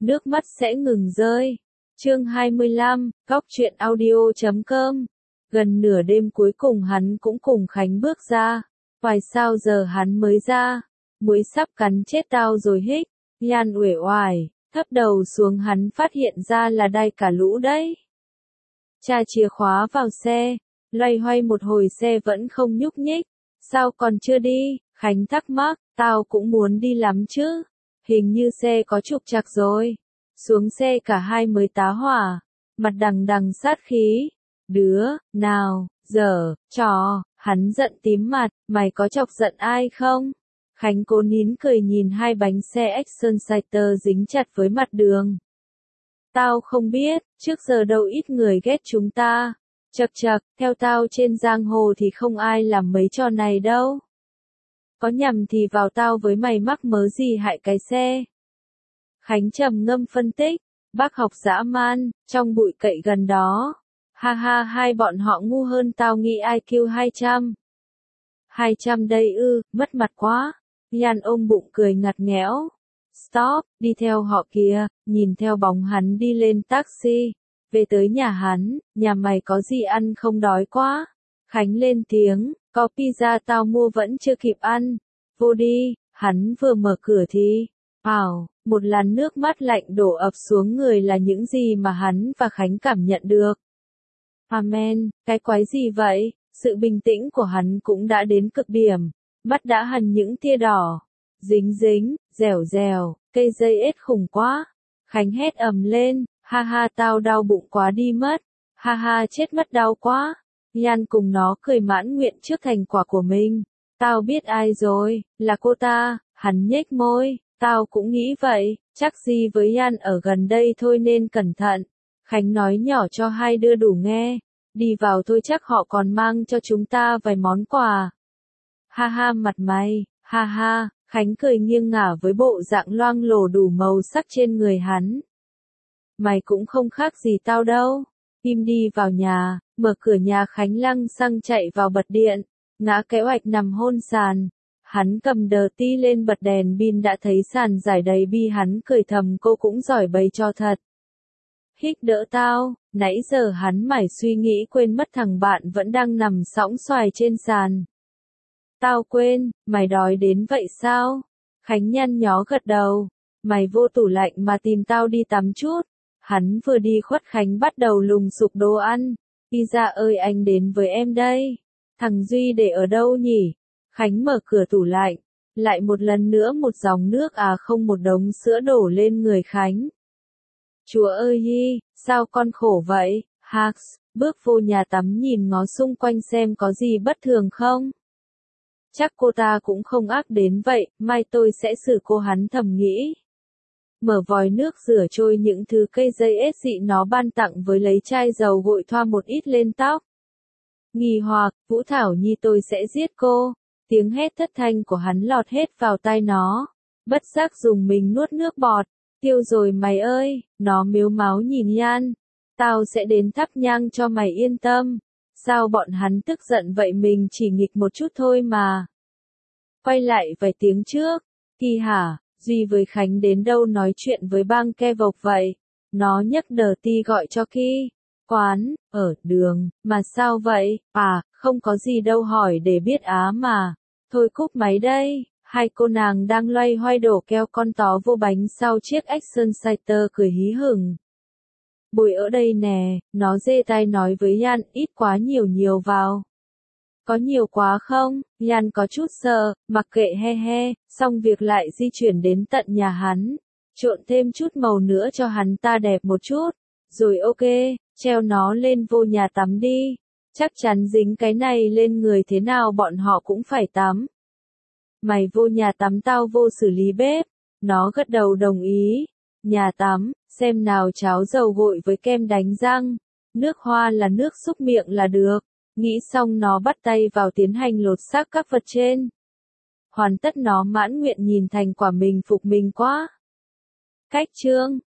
nước mắt sẽ ngừng rơi. Chương 25, Góc truyện audio.com. Gần nửa đêm cuối cùng hắn cũng cùng Khánh bước ra. Vài sao giờ hắn mới ra. Muỗi sắp cắn chết tao rồi hích. Nhan uể oải, thấp đầu xuống hắn phát hiện ra là đai cả lũ đấy. Tra chìa khóa vào xe, loay hoay một hồi xe vẫn không nhúc nhích. Sao còn chưa đi? Khánh thắc mắc, tao cũng muốn đi lắm chứ. Hình như xe có trục trặc rồi. Xuống xe cả hai mới tá hỏa, mặt đằng đằng sát khí. Đứa, nào, giờ, trò, hắn giận tím mặt, mày có chọc giận ai không? Khánh cố nín cười nhìn hai bánh xe Exciter dính chặt với mặt đường. Tao không biết, trước giờ đâu ít người ghét chúng ta. Chậc chậc, theo tao trên giang hồ thì không ai làm mấy trò này đâu. Có nhầm thì vào tao với mày mắc mớ gì hại cái xe. Khánh trầm ngâm phân tích, bác học dã man, trong bụi cậy gần đó. Ha ha, hai bọn họ ngu hơn tao nghĩ IQ 200. 200 đây ư, mất mặt quá. Nhan ôm bụng cười ngặt nghẽo. Stop, đi theo họ kìa, nhìn theo bóng hắn đi lên taxi. Về tới nhà hắn, nhà mày có gì ăn không đói quá. Khánh lên tiếng, có pizza tao mua vẫn chưa kịp ăn. Vô đi, hắn vừa mở cửa thì, một làn nước mắt lạnh đổ ập xuống người là những gì mà hắn và Khánh cảm nhận được. Amen, cái quái gì vậy? Sự bình tĩnh của hắn cũng đã đến cực điểm, mắt đã hằn những tia đỏ. Dính dính, dẻo dẻo, cây dây ếch khủng quá. Khánh hét ầm lên, ha ha tao đau bụng quá đi mất. Ha ha chết mất đau quá. Nhan cùng nó cười mãn nguyện trước thành quả của mình. Tao biết ai rồi, là cô ta. Hắn nhếch môi, tao cũng nghĩ vậy, chắc gì với Nhan ở gần đây thôi nên cẩn thận. Khánh nói nhỏ cho hai đứa đủ nghe. Đi vào thôi chắc họ còn mang cho chúng ta vài món quà. Ha ha mặt mày, ha ha, Khánh cười nghiêng ngả với bộ dạng loang lổ đủ màu sắc trên người hắn. Mày cũng không khác gì tao đâu. Im đi vào nhà, mở cửa nhà Khánh lăng xăng chạy vào bật điện, ngã cái oạch nằm hôn sàn. Hắn cầm đờ ti lên bật đèn pin đã thấy sàn giải đầy bi hắn cười thầm cô cũng giỏi bày cho thật. Hích đỡ tao, nãy giờ hắn mải suy nghĩ quên mất thằng bạn vẫn đang nằm sõng xoài trên sàn. Tao quên, mày đói đến vậy sao? Khánh nhăn nhó gật đầu, mày vô tủ lạnh mà tìm tao đi tắm chút. Hắn vừa đi khuất Khánh bắt đầu lùng sục đồ ăn. Pizza ơi anh đến với em đây. Thằng Duy để ở đâu nhỉ? Khánh mở cửa tủ lạnh, lại một lần nữa một dòng nước không một đống sữa đổ lên người Khánh. Chúa ơi hi, sao con khổ vậy? Hax, bước vô nhà tắm nhìn ngó xung quanh xem có gì bất thường không? Chắc cô ta cũng không ác đến vậy, mai tôi sẽ xử cô hắn thầm nghĩ. Mở vòi nước rửa trôi những thứ cây dây ếch dị nó ban tặng với lấy chai dầu gội thoa một ít lên tóc. Nghi hoặc, Vũ Thảo Nhi tôi sẽ giết cô. Tiếng hét thất thanh của hắn lọt hết vào tai nó. Bất giác dùng mình nuốt nước bọt. Tiêu rồi mày ơi, nó mếu máo nhìn Nhan. Tao sẽ đến thắp nhang cho mày yên tâm. Sao bọn hắn tức giận vậy mình chỉ nghịch một chút thôi mà. Quay lại vài tiếng trước. Kỳ hả, Duy với Khánh đến đâu nói chuyện với bang ke vộc vậy. Nó nhấc đờ ti gọi cho Ki. Quán, ở đường, mà sao vậy? Không có gì đâu hỏi để biết mà. Thôi cúp máy đây. Hai cô nàng đang loay hoay đổ keo con tó vô bánh sau chiếc Exciter cười hí hửng. Bồi ở đây nè, nó giơ tay nói với Nhan, ít quá nhiều vào. Có nhiều quá không? Nhan có chút sợ, mặc kệ he he, xong việc lại di chuyển đến tận nhà hắn. Trộn thêm chút màu nữa cho hắn ta đẹp một chút. Rồi ok, treo nó lên vô nhà tắm đi. Chắc chắn dính cái này lên người thế nào bọn họ cũng phải tắm. Mày vô nhà tắm tao vô xử lý bếp. Nó gật đầu đồng ý. Nhà tắm, xem nào cháo dầu gội với kem đánh răng. Nước hoa là nước xúc miệng là được. Nghĩ xong nó bắt tay vào tiến hành lột xác các vật trên. Hoàn tất nó mãn nguyện nhìn thành quả mình phục mình quá. Cách chương